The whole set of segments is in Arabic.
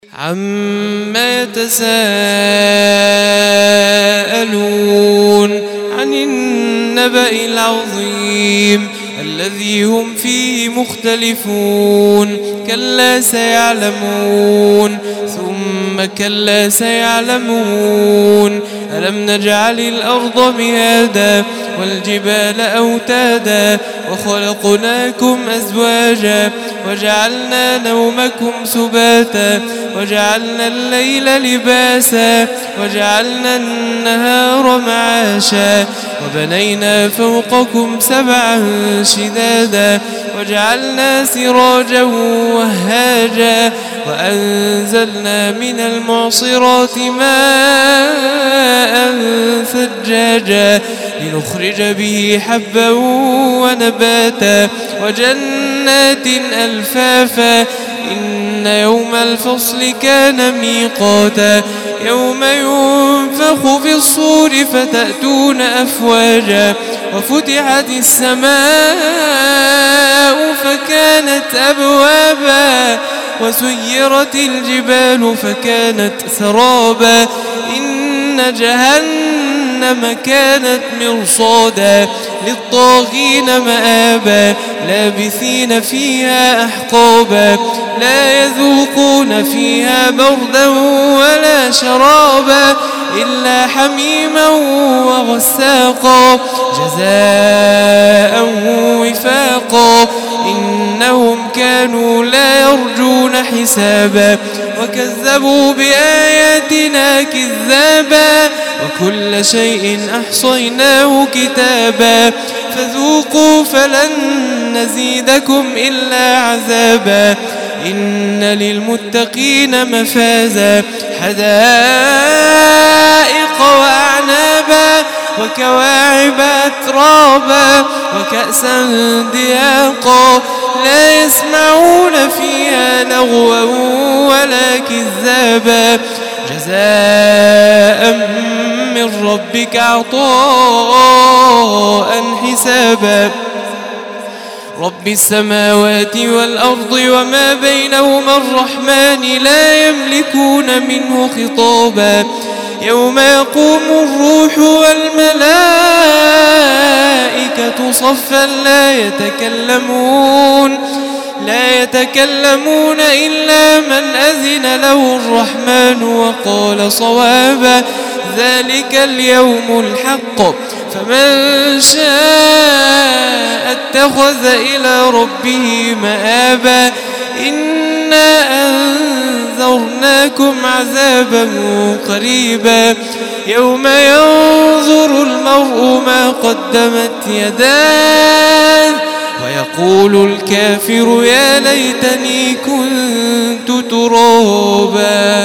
عما يتساءلون عن النبأ العظيم الذي هم فيه مختلفون كلا سيعلمون ثم كلا سيعلمون ألم نجعل الأرض مهادا والجبال أوتادا وخلقناكم أزواجا وجعلنا نومكم سباتا وجعلنا الليل لباسا وجعلنا النهار معاشا وبنينا فوقكم سبعا شدادا وجعلنا سراجا وهاجا وأنزلنا من المعصرات ماء ثجاجا لنخرج به حبا ونباتا وجنات ألفافا إن يوم الفصل كان ميقاتا يوم ينفخ في الصور فتأتون أفواجا وفتحت السماء فكانت أبوابا وسيرت الجبال فكانت سرابا إن جهنم كانت مرصادا للطاغين مآبا لابثين فيها أحقابا لا يذوقون فيها بردا ولا شرابا إلا حميما وغساقا جزاء وفاقا إنهم كانوا لا يرجون حسابا وكذبوا بآياتنا كذابا وكل شيء أحصيناه كتابا فذوقوا فلن نزيدكم إلا عذابا إن للمتقين مفازا حدائق وأعنابا وكواعب أترابا وكأسا دهاقا لا يسمعون فيها لغوا ولا كذابا جزاء من ربك عطاء حسابا رب السماوات والأرض وما بينهما الرحمن لا يملكون منه خطابا يوم يقوم الروح والملائكة صفا لا يتكلمون إلا من أذن له الرحمن وقال صوابا ذلك اليوم الحق فمن شاء اتخذ إلى ربه مآبا إنا أنذرناكم عذابا قريبا يوم ينظر المرء ما قدمت يداه ويقول الكافر يا ليتني كنت ترابا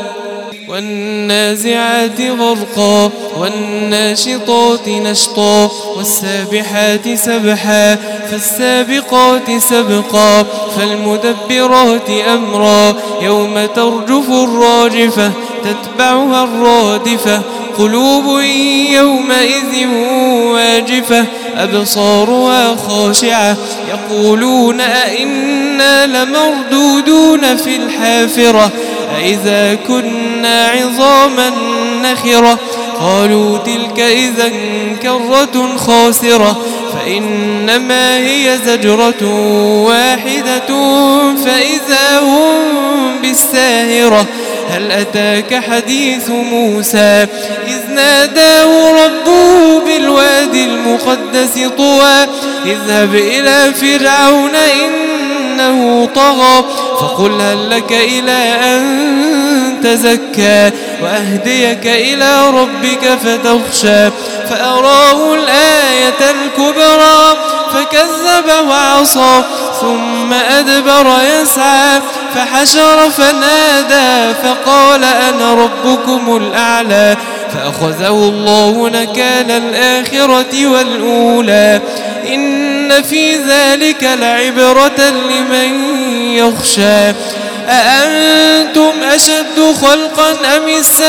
والنازعات غرقا والناشطات نشطا والسابحات سبحا فالسابقات سبقا فالمدبرات أمرا يوم ترجف الراجفة تتبعها الرادفة قلوب يومئذ واجفة أبصارها خاشعة يقولون أئنا لمردودون في الحافرة أئذا كنا عظاما نخرة قالوا تلك إذا كرة خاسرة فإنما هي زجرة واحدة فإذا هم بالساهرة هل أتاك حديث موسى إذ ناداه ربه بالوادي المقدس طوى اذهب إلى فرعون إنه طغى فقل هل لك إلى أن تزكى وأهديك إلى ربك فتخشى فأراه الآية الكبرى فكذب وعصى ثم أدبر يسعى فحشر فنادى فقال أنا ربكم الأعلى فأخذه الله نكال الآخرة والأولى إن في ذلك لعبرة لمن يخشى أأنتم أشد خلقا أم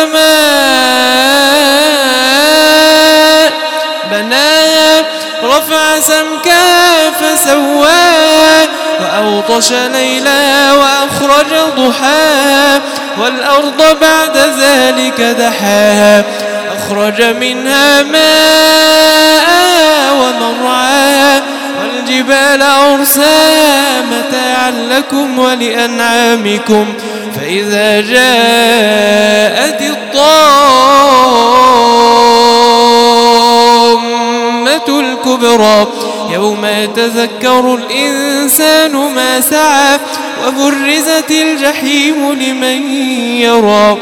السماء بناها رفع سمكها فسواها وأغطش ليلها وأخرج ضحاها والأرض بعد ذلك دحاها أخرج منها ماءها ومرعاها والجبال أرساها متاعا لكم ولأنعامكم فإذا جاءت الطامة الكبرى يوم يتذكر الإنسان ما سعى وبرزت الجحيم لمن يرى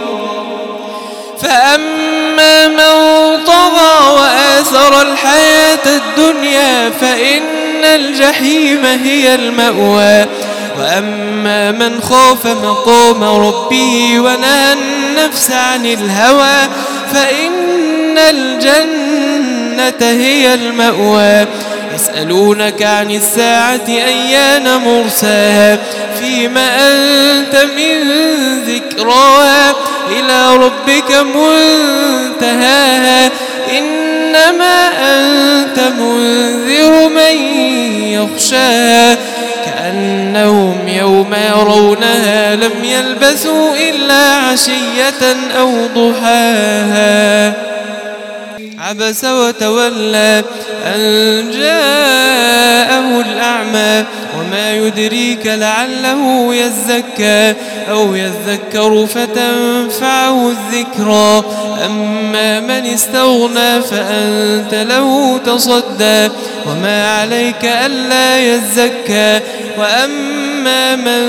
فأما من طغى وآثر الحياة الدنيا فإن الجحيم هي المأوى وأما من خاف مقام ربه ونهى النفس عن الهوى فإن الجنة هي المأوى يسألونك عن الساعة أيان مرساها فيما أنت من ذكراها إلى ربك منتهاها إنما أنت منذر من يخشاها كأنهم يوم يرونها لم يلبثوا إلا عشية أو ضحاها عبس وتولى أن جاءه الأعمى وما يدريك لعله يزكى أو يذكر فتنفعه الذكرى أما من استغنى فأنت له تصدى وما عليك ألا يزكى وأما من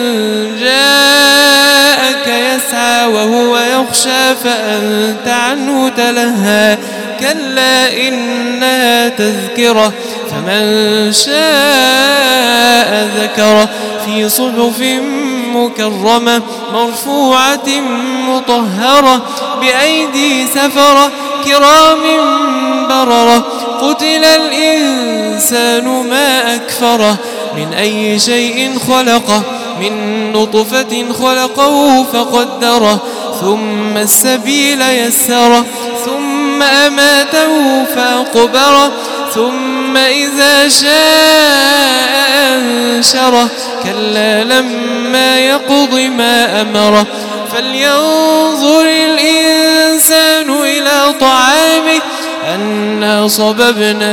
جاءك يسعى وهو يخشى فأنت عنه تلهى كلا إنها تذكرة فمن شاء ذكره في صحف مكرمة مرفوعة مطهرة بأيدي سفرة كرام بررة قتل الإنسان ما أكفره من أي شيء خلقه من نطفة خلقه فقدره ثم السبيل يسره ثم أماته فأقبره ثم إذا شاء أنشره كلا لما يقض ما أمره فلينظر الإنسان إلى طعامه أنا صببنا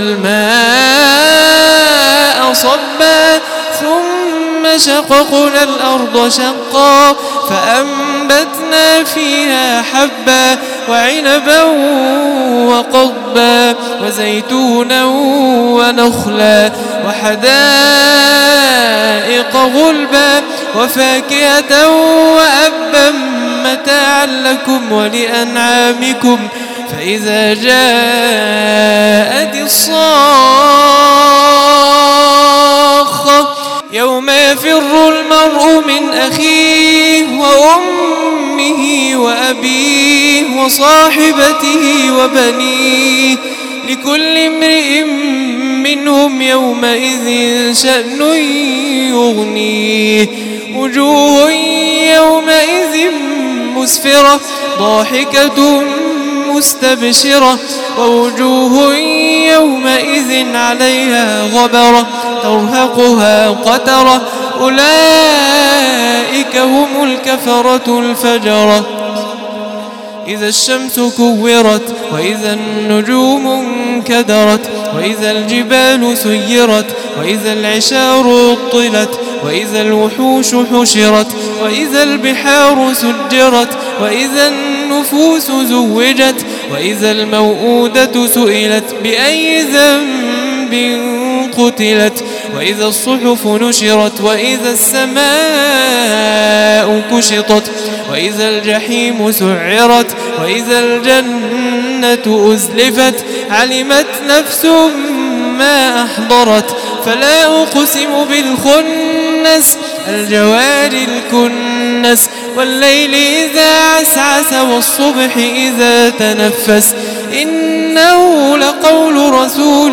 الماء صبا ثم شققنا الأرض شقا فأنبتنا فيها حبا وعنبا وقضبا وزيتونا ونخلا وحدائق غلبا وفاكهة وأبا متاعا لكم ولأنعامكم فإذا جاءت الصاخة يوم يفر المرء من أخيه وأمه وأبيه وصاحبته وبنيه لكل امرئ منهم يومئذ شأن يغنيه وجوه يومئذ مسفرة ضاحكة مستبشرة ووجوه يومئذ عليها غبرة ترهقها قترة أولئك هم الكفرة الفجرة إذا الشمس كورت وإذا النجوم انكدرت وإذا الجبال سيرت وإذا العشار عطلت وإذا الوحوش حشرت وإذا البحار سجرت وإذا النفوس زوجت وإذا الموءودة سئلت بأي ذنب قتلت وإذا الصحف نشرت وإذا السماء كشطت وإذا الجحيم سعرت وإذا الجنة أزلفت علمت نفس ما أحضرت فلا أقسم بالخنس الجوار الكنس والليل إذا عسعس والصبح إذا تنفس إنه لقول رسول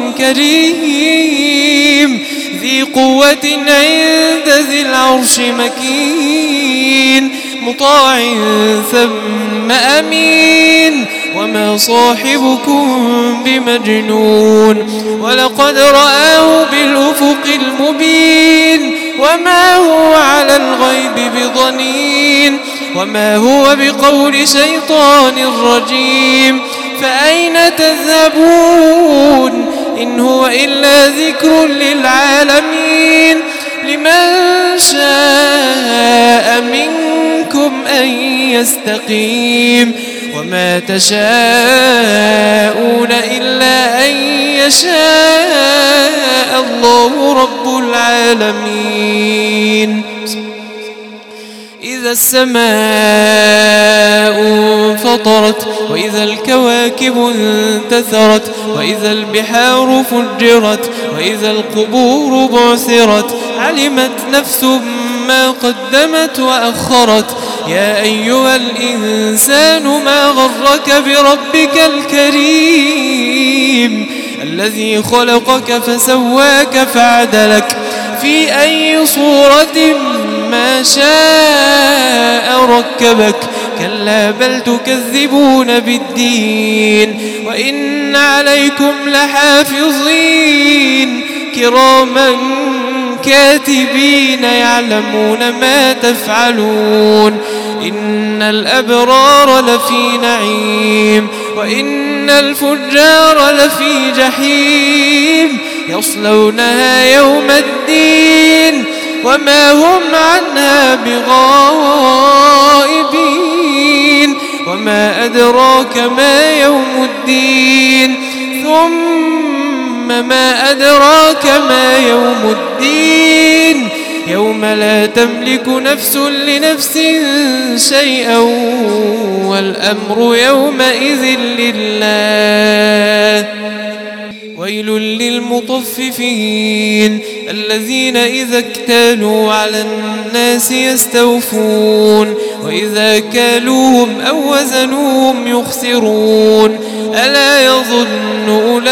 كريم ذي قوة عند ذي العرش مكين مطاع ثم أمين وما صاحبكم بمجنون ولقد رآه بالأفق المبين وما هو على الغيب بضنين وما هو بقول شيطان رجيم فأين تذهبون إن هو إلا ذكر للعالمين لمن شاء منكم أن يستقيم وما تشاءون إلا أن يشاء الله رب العالمين إذا السماء انفطرت وإذا الكواكب انتثرت وإذا البحار فجرت وإذا القبور بعثرت علمت نفس ما قدمت وأخرت يا أيها الإنسان ما غرك بربك الكريم الذي خلقك فسواك فعدلك في أي صورة ما شاء ركبك كلا بل تكذبون بالدين وإن عليكم لحافظين كراما كاتبين يعلمون ما تفعلون إن الأبرار لفي نعيم وإن الفجار لفي جحيم يصلونها يوم الدين وما هم عنها بغائبين وما أدراك ما يوم الدين ثم ما أدراك ما يوم الدين يوم لا تملك نفس لنفس شيئا والأمر يومئذ لله ويل للمطففين الذين إذا اكتالوا على الناس يستوفون وإذا كالوهم أو وزنوهم يخسرون ألا يظن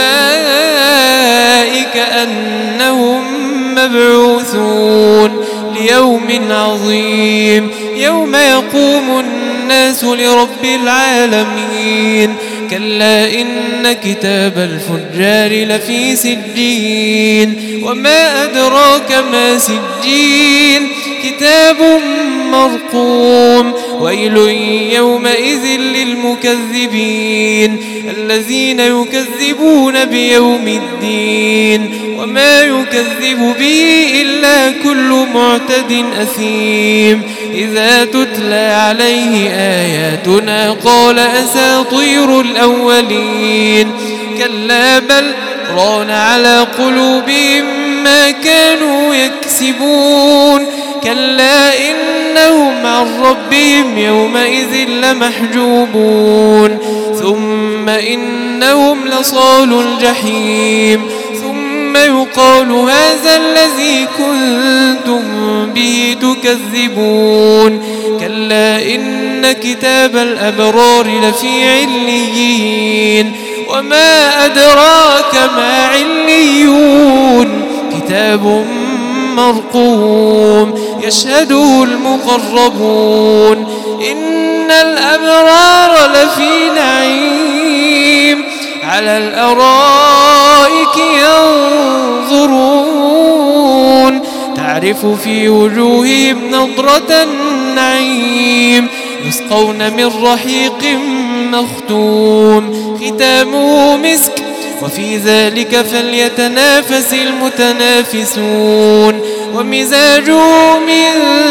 أولئك أنهم مبعوثون ليوم عظيم يوم يقوم الناس لرب العالمين كلا إن كتاب الفجار لفي سجين وما أدراك ما سجين كتاب مرقوم ويل يومئذ للمكذبين الذين يكذبون بيوم الدين وما يكذب به إلا كل معتد أثيم إذا تتلى عليه آياتنا قال أساطير الأولين كلا بل ران على قلوبهم ما كانوا يكسبون كلا إنهم عن ربهم يومئذ لمحجوبون ثم إنهم لصالو الجحيم ثم يقال هذا الذي كنتم به تكذبون كلا إن كتاب الأبرار لفي عليين وما أدراك ما عليون كتاب مرقوم يشهده المقربون إن الأبرار لفي نعيم على الأرائك ينظرون تعرف في وجوههم نضرة النعيم يسقون من رحيق مختوم ختامه مسك وفي ذلك فليتنافس المتنافسون ومزاجه من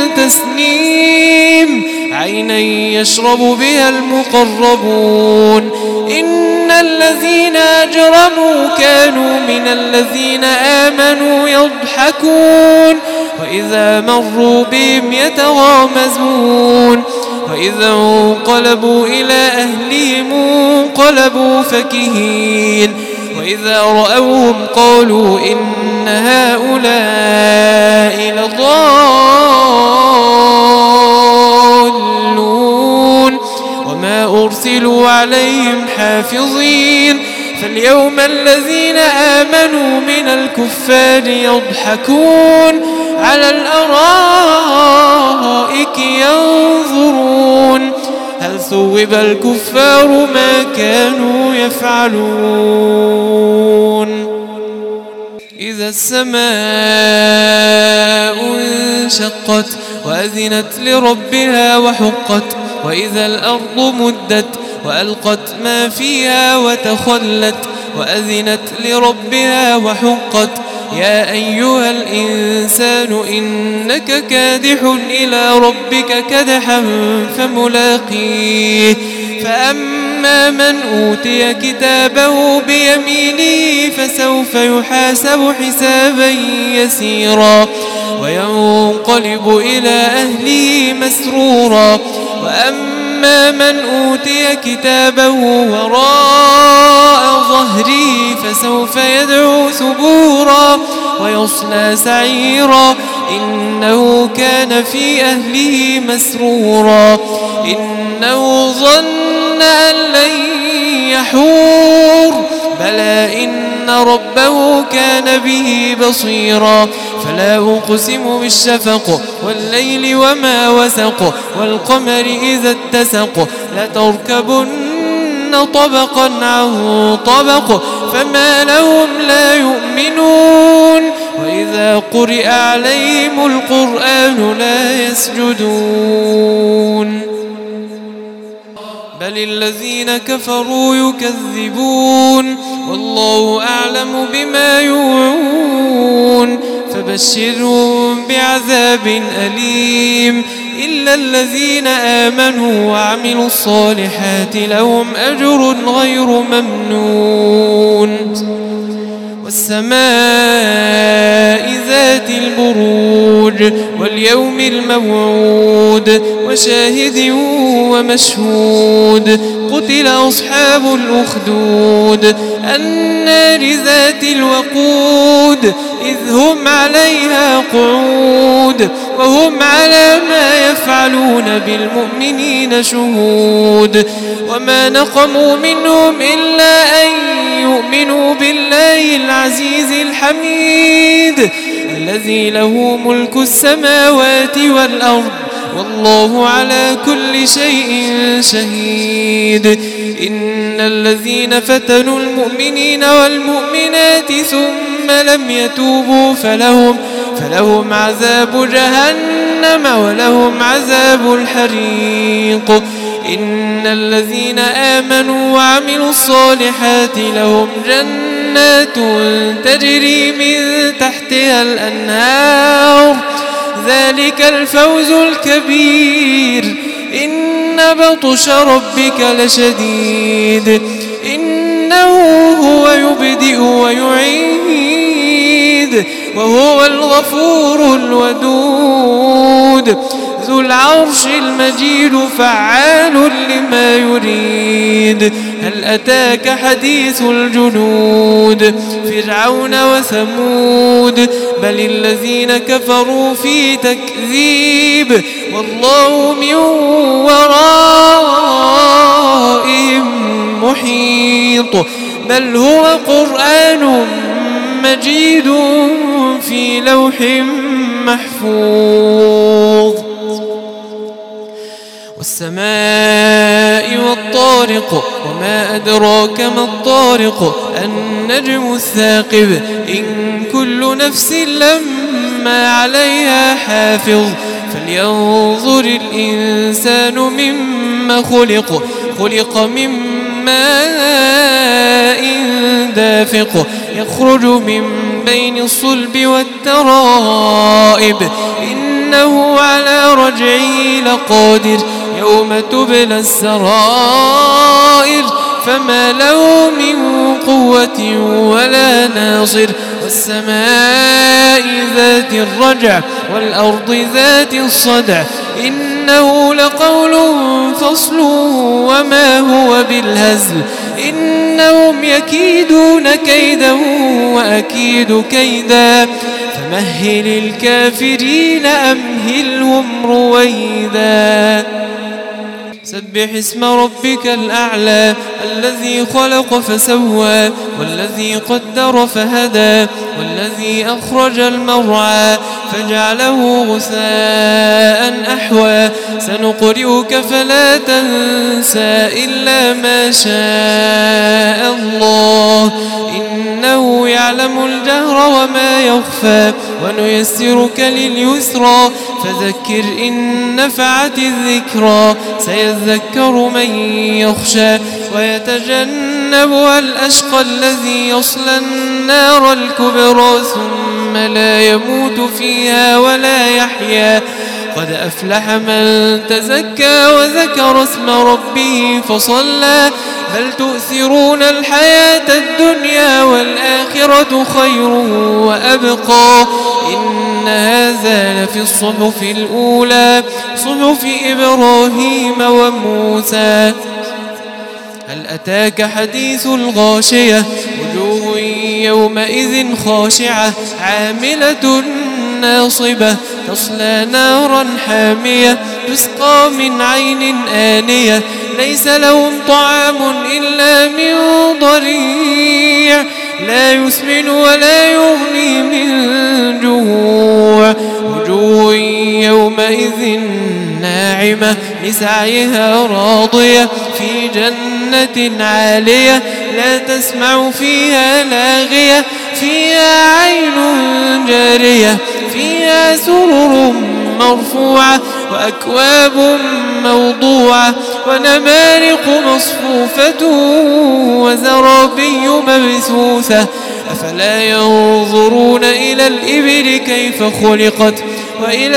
تسنيم عينا يشرب بها المقربون إن الذين أجرموا كانوا من الذين آمنوا يضحكون وإذا مروا بهم يتغامزون وإذا انقلبوا إلى أهلهم انقلبوا فكهين وإذا رأوهم قالوا إن هؤلاء لضالون وما أرسلوا عليهم حافظين فاليوم الذين آمنوا من الكفار يضحكون على الأرائك ينظرون هل ثوب الكفار ما كانوا يفعلون إذا السماء انشقت وأذنت لربها وحقت وإذا الأرض مدت وألقت ما فيها وتخلت وأذنت لربها وحقت يا أيها الإنسان إنك كادح إلى ربك كدحا فملاقيه فأما من أوتي كتابه بيمينه فسوف يحاسب حسابا يسيرا وينقلب إلى أهله مسرورا وأما من أوتي كتابه وراء ظهره فسوف يدعو ثبورا ويصلى سعيرا إنه كان في أهله مسرورا إنه ظن أن لن يحور بلى إن ربه كان به بصيرا فلا أقسم بالشفق والليل وما وسق والقمر إذا اتسق لتركبن طبقا عن طبق فما لهم لا يؤمنون وإذا قرئ عليهم القرآن لا يسجدون بل الذين كفروا يكذبون والله أعلم بما يوعون فبشرهم بعذاب أليم إلا الذين آمنوا وعملوا الصالحات لهم أجر غير ممنون والسماء ذات البروج واليوم الموعود وشاهد ومشهود قتل أصحاب الأخدود النار ذات الوقود إذ هم عليها قعود وهم على ما يفعلون بالمؤمنين شهود وما نقموا منهم إلا أن يؤمنوا بالله العزيز الحميد الذي له ملك السماوات والأرض والله على كل شيء شهيد إن الذين فتنوا المؤمنين والمؤمنات ثم لم يتوبوا فلهم عذاب جهنم ولهم عذاب الحريق إن الذين آمنوا وعملوا الصالحات لهم جنات تجري من تحتها الأنهار ذلك الفوز الكبير إن بطش ربك لشديد إنه هو يبدئ ويعيد وهو الغفور الودود ذو العرش المجيد فعال لما يريد هل أتاك حديث الجنود فرعون وثمود بل الذين كفروا في تكذيب والله من ورائهم محيط بل هو قرآن مجيد في لوح محفوظ والسماء والطارق وما أدراك ما الطارق النجم الثاقب إن كل نفس لما عليها حافظ فلينظر الإنسان مما خلق من ماء دافق يخرج من بين الصلب والترائب إنه على رجعه لقادر يوم تبلى السرائر فما له من قوة ولا ناصر والسماء ذات الرجع والأرض ذات الصدع إنه لقول فصل وما هو بالهزل إنهم يكيدون كيدا وأكيد كيدا فمهل الكافرين أمهلهم رويدا سبح اسم ربك الأعلى الذي خلق فسوى والذي قدر فهدى والذي أخرج المرعى فجعله غثاء أحوى سنقرئك فلا تنسى إلا ما شاء الله إنه يعلم الجهر وما يخفى ونيسرك لليسرى فذكر إن نفعت الذكرى سيذكر من يخشى ويتجنبها الأشقى الذي يصلى النار الكبرى ثم لا يموت فيها ولا يحيا قد أفلح من تزكى وذكر اسم ربه فصلى بل تؤثرون الحياة الدنيا والآخرة خير وأبقى إن هذا لفي الصحف الأولى صحف إبراهيم وموسى هل أتاك حديث الغاشية وجوه يومئذ خاشعة عاملة ناصبة تصلى نارا حامية تسقى من عين آنية ليس لهم طعام إلا من ضريع لا يسمن ولا يغني من جوع وجوه يومئذ ناعمة لسعيها راضية في جنة عالية لا تسمع فيها لاغية فيها عين جارية فيها سرر مرفوعة وأكواب موضوعة ونمارق مصفوفة وزرابي مبثوثة أفلا ينظرون إلى الإبل كيف خلقت وإلى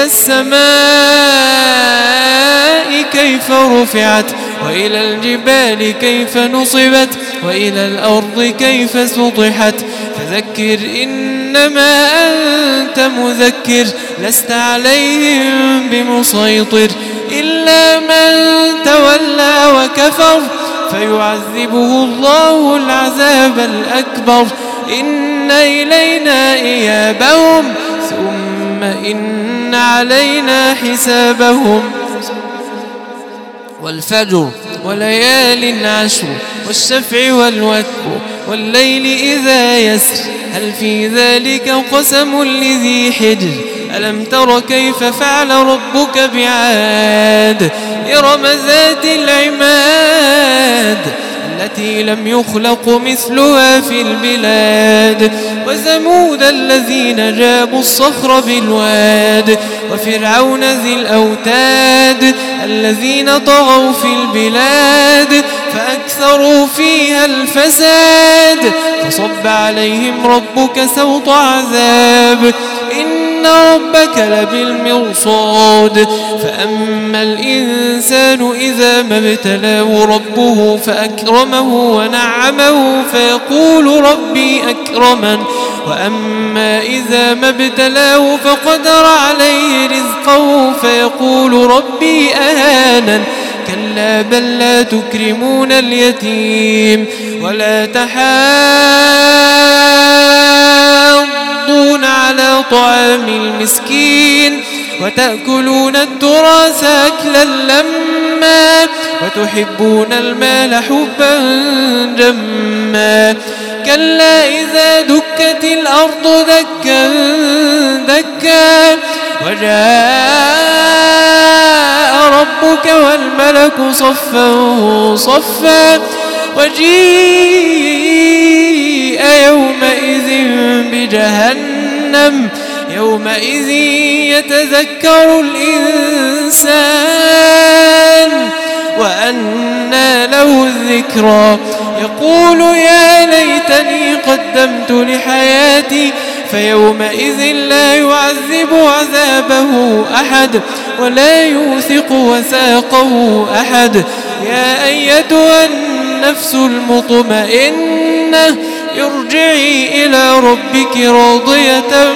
السماء كيف رفعت وإلى الجبال كيف نصبت وإلى الأرض كيف سطحت فذكر إنما أنت مذكر لست عليهم بمسيطر إلا من تولى وكفر فيعذبه الله العذاب الأكبر إن إلينا إيابهم ثم إن علينا حسابهم والفجر وليال عشر والشفع والوتر والليل إذا يسر هل في ذلك قسم لذي حجر ألم تر كيف فعل ربك بعاد إرم ذات العماد التي لم يخلق مثلها في البلاد وثمود الذين جابوا الصخر بالواد وفرعون ذي الأوتاد الذين طغوا في البلاد فأكثروا فيها الفساد فصب عليهم ربك سوط عذاب إن ربك لبالمرصاد فأما الإنسان إذا ما ابتلاه ربه فأكرمه ونعمه فيقول ربي أكرمن وأما إذا ما ابتلاه فقدر عليه رزقه فيقول ربي أهانن كلا بل لا تكرمون اليتيم ولا تحاضون على طعام المسكين وتأكلون التراث أكلا لما وتحبون المال حبا جما كلا إذا دكت الأرض دكا دكا وجاء ربك والملك صفا صفا وجيء يومئذ بجهنم يومئذ يتذكر الإنسان وأنى له الذكرى يقول يا ليتني قدمت لحياتي فيومئذ لا يعذب عذابه أحد ولا يوثق وثاقه أحد يا أيتها النفس المطمئنة ارجعي إلى ربك راضية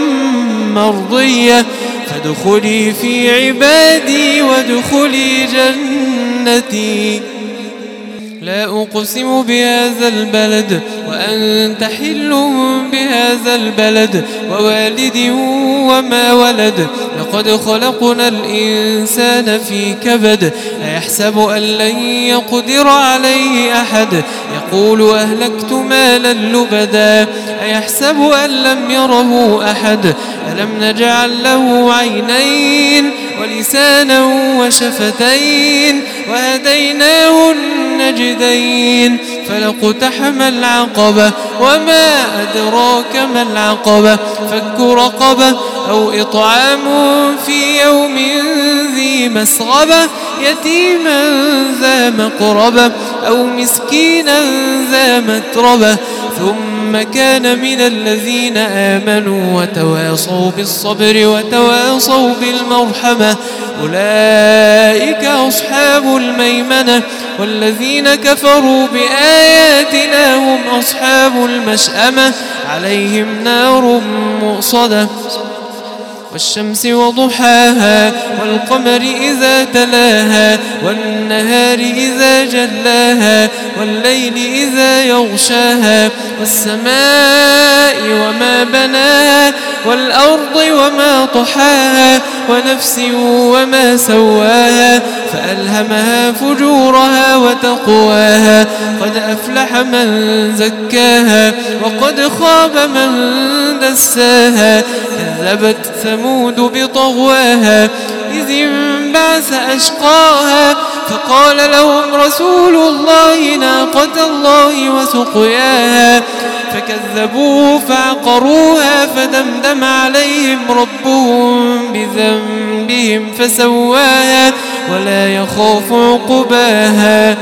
مرضية فادخلي في عبادي وادخلي جنتي لا أقسم بهذا البلد وأنت حل بهذا البلد ووالد وما ولد لقد خلقنا الإنسان في كبد أيحسب أن لن يقدر عليه أحد يقول أهلكت مالا لبدا أيحسب أن لم يره أحد ألم نجعل له عينين ولسانا وشفتين وهديناه النجدين فلاقتحم العقبة وما أدراك ما العقبة فك رقبة أو إطعام في يوم ذي مسغبة يتيما ذا مقربة أو مسكينا ذا متربة ثم كان من الذين آمنوا وتواصوا بالصبر وتواصوا بالمرحمة أولئك أصحاب الميمنة والذين كفروا بآياتنا هم أصحاب المشأمة عليهم نار مؤصدة والشمس وضحاها والقمر إذا تلاها والنهار إذا جلاها والليل إذا يغشاها والسماء وما بناها والأرض وما طحاها ونفس وما سواها فألهمها فجورها وتقواها قد أفلح من زكاها وقد خاب من دساها كذبت ثمود بطغواها إذ انبعث أشقاها فقال لهم رسول الله ناقة الله وسقياها فكذبوه فعقروها فدمدم عليهم ربهم بذنبهم فسواها ولا يخاف عقباها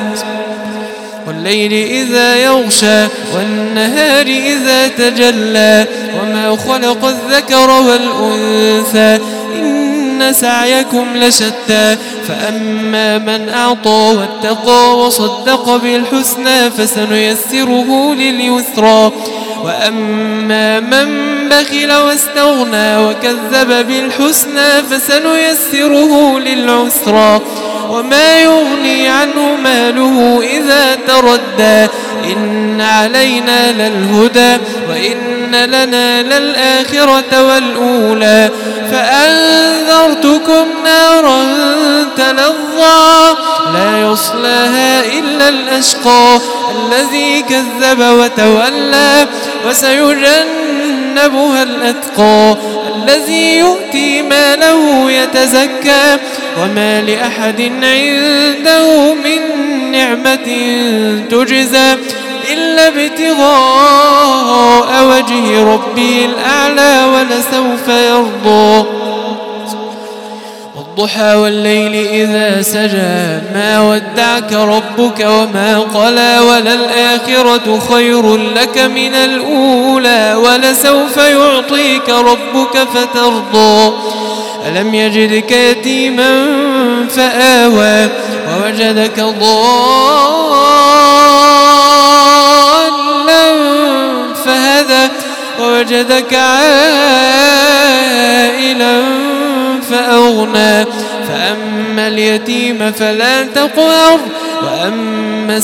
والليل إذا يغشى والنهار إذا تجلى وما خلق الذكر والأنثى إن سعيكم لشتى فأما من أعطى واتقى وصدق بالحسنى فسنيسره لليسرى وأما من بخل واستغنى وكذب بالحسنى فسنيسره للعسرى وما يغني عنه ماله إذا تردى إن علينا للهدى وإن لنا للآخرة والأولى فأنذرتكم نارا تلظى لا يصلاها إلا الأشقى الذي كذب وتولى وسيجنبها الأتقى الذي يؤتي ماله يتزكى وما لأحد عنده من نعمة تجزى إلا ابتغاء وجه ربه الأعلى ولسوف يرضى والضحى والليل إذا سجى ما ودعك ربك وما قلى وللآخرة خير لك من الأولى ولسوف يعطيك ربك فترضى ألم يجدك يتيما فآوى ووجدك ضالا فهدى ووجدك عائلا فأغنى فأما اليتيم فلا تقهر وأما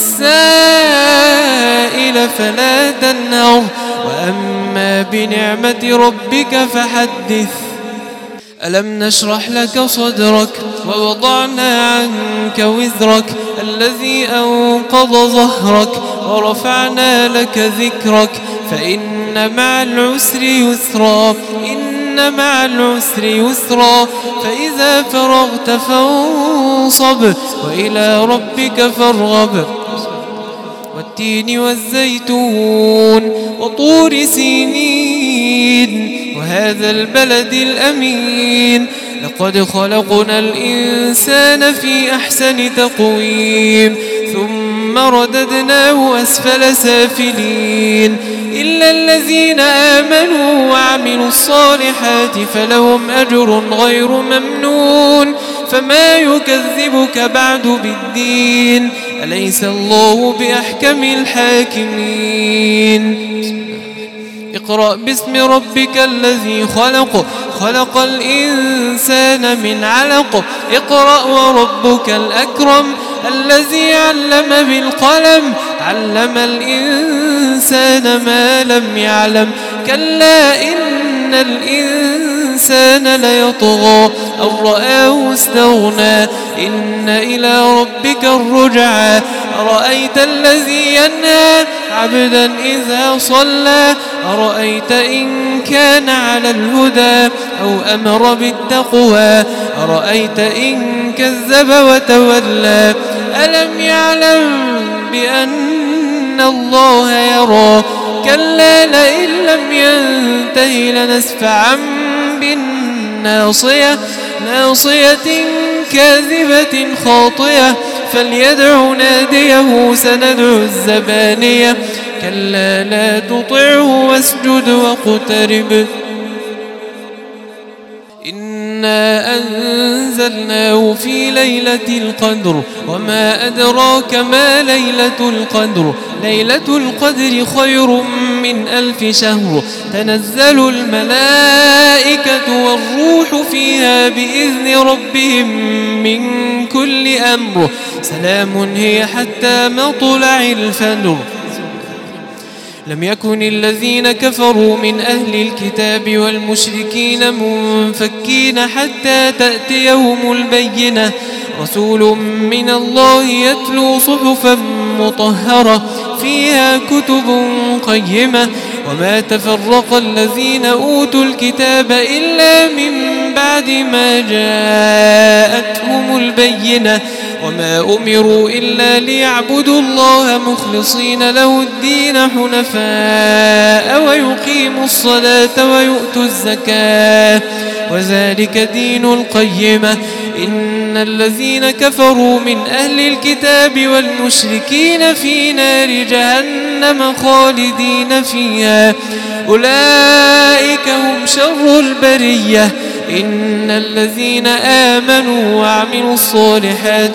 السائل فلا تنهر وأما بنعمة ربك فحدث ألم نشرح لك صدرك ووضعنا عنك وزرك الذي أنقض ظهرك ورفعنا لك ذكرك فإن مع العسر يسرا إن مع العسر يسرا فإذا فرغت فانصب وإلى ربك فارغب والتين والزيتون وطور سينين وهذا البلد الأمين لقد خلقنا الإنسان في أحسن تقويم ثم رددناه أسفل سافلين إلا الذين آمنوا وعملوا الصالحات فلهم أجر غير ممنون فما يكذبك بعد بالدين أليس الله بأحكم الحاكمين اقرأ باسم ربك الذي خلق الإنسان من علق اقرأ وربك الأكرم الذي علم بالقلم علم الإنسان ما لم يعلم كلا إن الإنسان ليطغى أن رآه استغنى إن إلى ربك الرجعى أرأيت الذي ينهى عبدا إذا صلى أرأيت إن كان على الهدى أو أمر بالتقوى أرأيت إن كذب وتولى ألم يعلم بأن الله يرى كلا لئن لم ينته لنسفعا بالناصية ناصية كاذبة خاطئة فليدع ناديه سندع الزبانية كلا لا تطعه واسجد واقترب إنا أنزلناه في ليلة القدر وما أدراك ما ليلة القدر ليلة القدر خير من 1000 شهر تنزل الملائكة والروح فيها بإذن ربهم من كل أمر سلام هي حتى مطلع الفجر لم يكن الذين كفروا من أهل الكتاب والمشركين منفكين حتى تأتيهم البينة رسول من الله يتلو صحفا مطهرة فيها كتب قيمة وما تفرق الذين أوتوا الكتاب إلا من بعد ما جاءتهم البينة وما أمروا إلا ليعبدوا الله مخلصين له الدين حنفاء ويقيموا الصلاة ويؤتوا الزكاة وذلك دين القيمة إن الذين كفروا من أهل الكتاب والمشركين في نار جهنم خالدين فيها أولئك هم شر البرية إن الذين آمنوا وعملوا الصالحات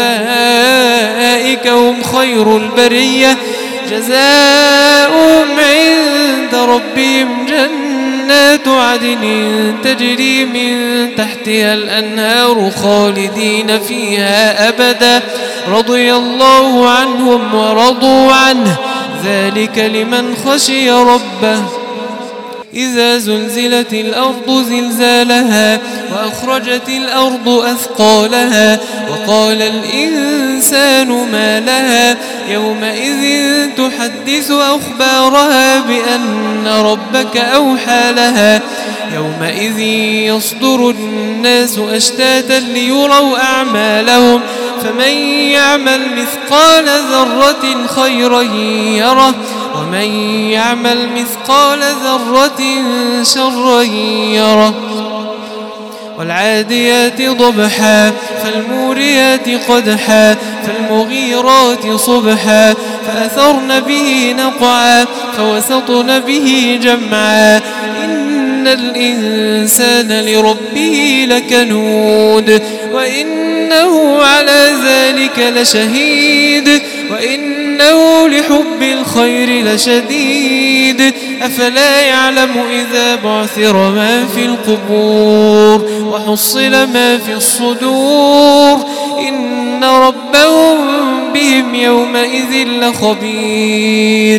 أولئك هم خير البرية جزاؤهم عند ربهم جنات عدن تجري من تحتها الأنهار خالدين فيها أبدا رضي الله عنهم ورضوا عنه ذلك لمن خشي ربه إذا زلزلت الأرض زلزالها وأخرجت الأرض أثقالها وقال الإنسان ما لها يومئذ تحدث أخبارها بأن ربك أوحى لها يومئذ يصدر الناس أشتاتا ليروا أعمالهم فمن يعمل مثقال ذرة خيرا يره ومن يعمل مثقال ذرة شرا يره والعاديات ضبحا فالموريات قدحا فالمغيرات صبحا فأثرن به نقعا فوسطن به جمعا إن الإنسان لربه لكنود وإنه على ذلك لشهيد وإنه لحب الخير لشديد أفلا يعلم إذا بعثر ما في القبور وحصل ما في الصدور إن ربهم بهم يومئذ لخبير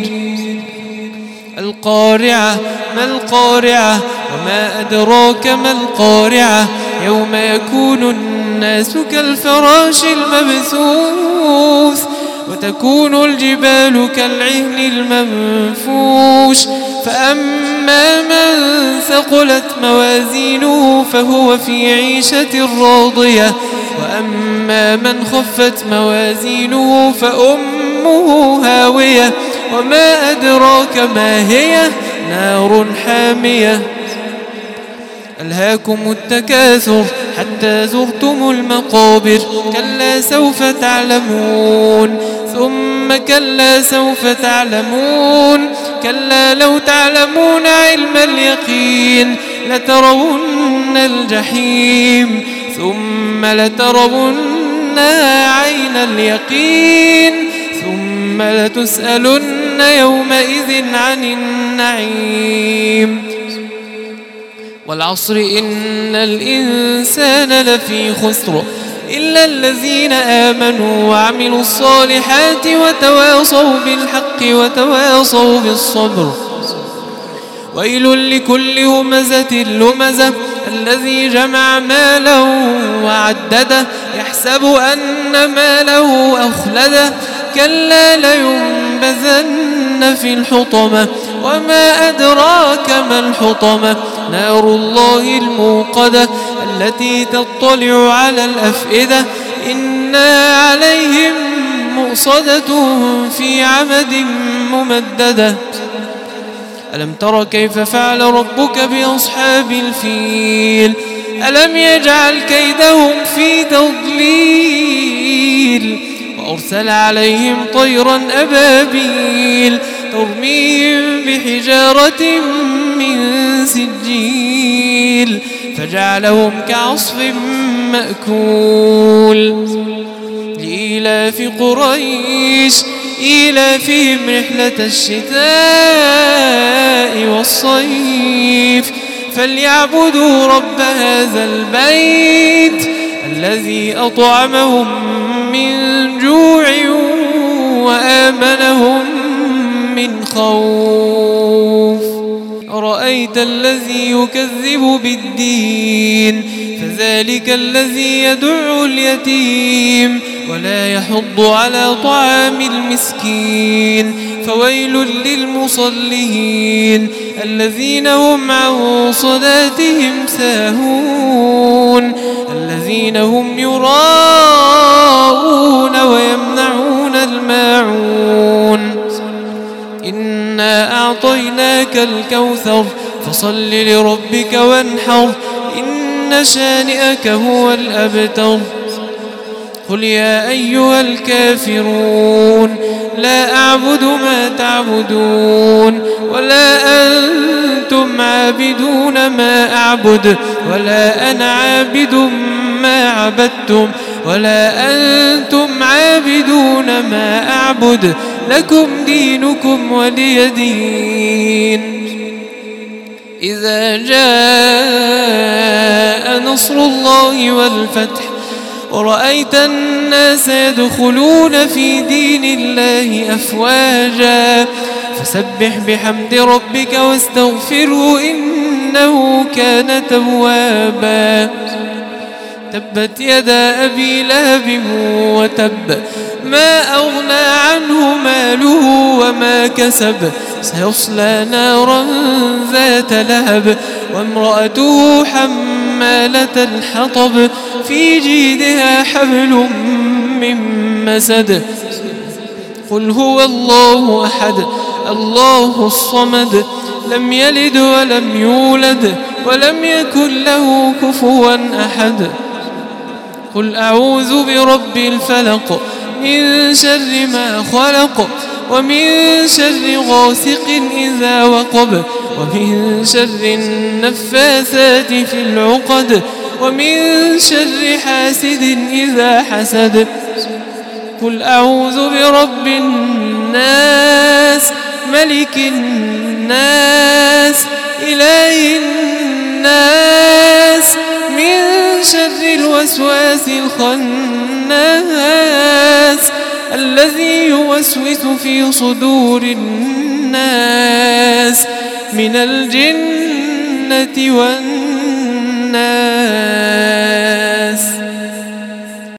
القارعة ما القارعة وما أدراك ما القارعة يوم يكون الناس كالفراش المبثوث وتكون الجبال كالعهن المنفوش فأما من ثقلت موازينه فهو في عيشة راضية وأما من خفت موازينه فأمه هاوية وما أدراك ما هي نار حامية ألهاكم التكاثر حتى زرتم المقابر كلا سوف تعلمون ثم كلا سوف تعلمون كلا لو تعلمون علم اليقين لترون الجحيم ثم لترونها عين اليقين ثم لتسألن يومئذ عن النعيم والعصر إن الإنسان لفي خسر إلا الذين آمنوا وعملوا الصالحات وتواصوا بالحق وتواصوا بالصبر. ويل لكل همزة لمزة الذي جمع ماله وعدده يحسب أن ماله أخلده كلا لينبذن في الحطمة وما أدراك ما الحطمة نار الله الموقدة التي تطلع على الأفئدة إنا عليهم مؤصدة في عمد ممددة. ألم تر كيف فعل ربك بأصحاب الفيل ألم يجعل كيدهم في تضليل وأرسل عليهم طيرا أبابيل ترميهم بحجارة من سجيل فجعلهم كعصف مأكول. لإيلاف قريش إيلافهم رحلة الشتاء والصيف فليعبدوا رب هذا البيت الذي أطعمهم من جوع وآمنهم من خوف. أرأيت الذي يكذب بالدين فذلك الذي يدع اليتيم ولا يحض على طعام المسكين فويل للمصلين الذين هم عن صلاتهم ساهون الذين هم يراءون ويمنعون الماعون. إنا أعطيناك الكوثر فصل لربك وانحر إن شانئك هو الأبتر. قل يا أيها الكافرون لا أعبد ما تعبدون ولا أنتم عابدون ما أعبد ولا أنا عابد ما عبدتم ولا أنتم عابدون ما أعبد لكم دينكم ولي دين. إذا جاء نصر الله والفتح ورأيت الناس يدخلون في دين الله أفواجا فسبح بحمد ربك واستغفره إنه كان توابا. تبت يدا أبي لهب وتب ما أغنى عنه ماله وما كسب سيصلى نارا ذات لهب وامرأته حمالة الحطب في جيدها حبل من مسد. قل هو الله أحد الله الصمد لم يلد ولم يولد ولم يكن له كفوا أحد. قل أعوذ برب الفلق من شر ما خلق ومن شر غاسق إذا وقب ومن شر النفاثات في العقد ومن شر حاسد إذا حسد. قل أعوذ برب الناس ملك الناس إله الناس من شر الوسواس الخناس الذي يوسوس في صدور الناس من الجنة والناس.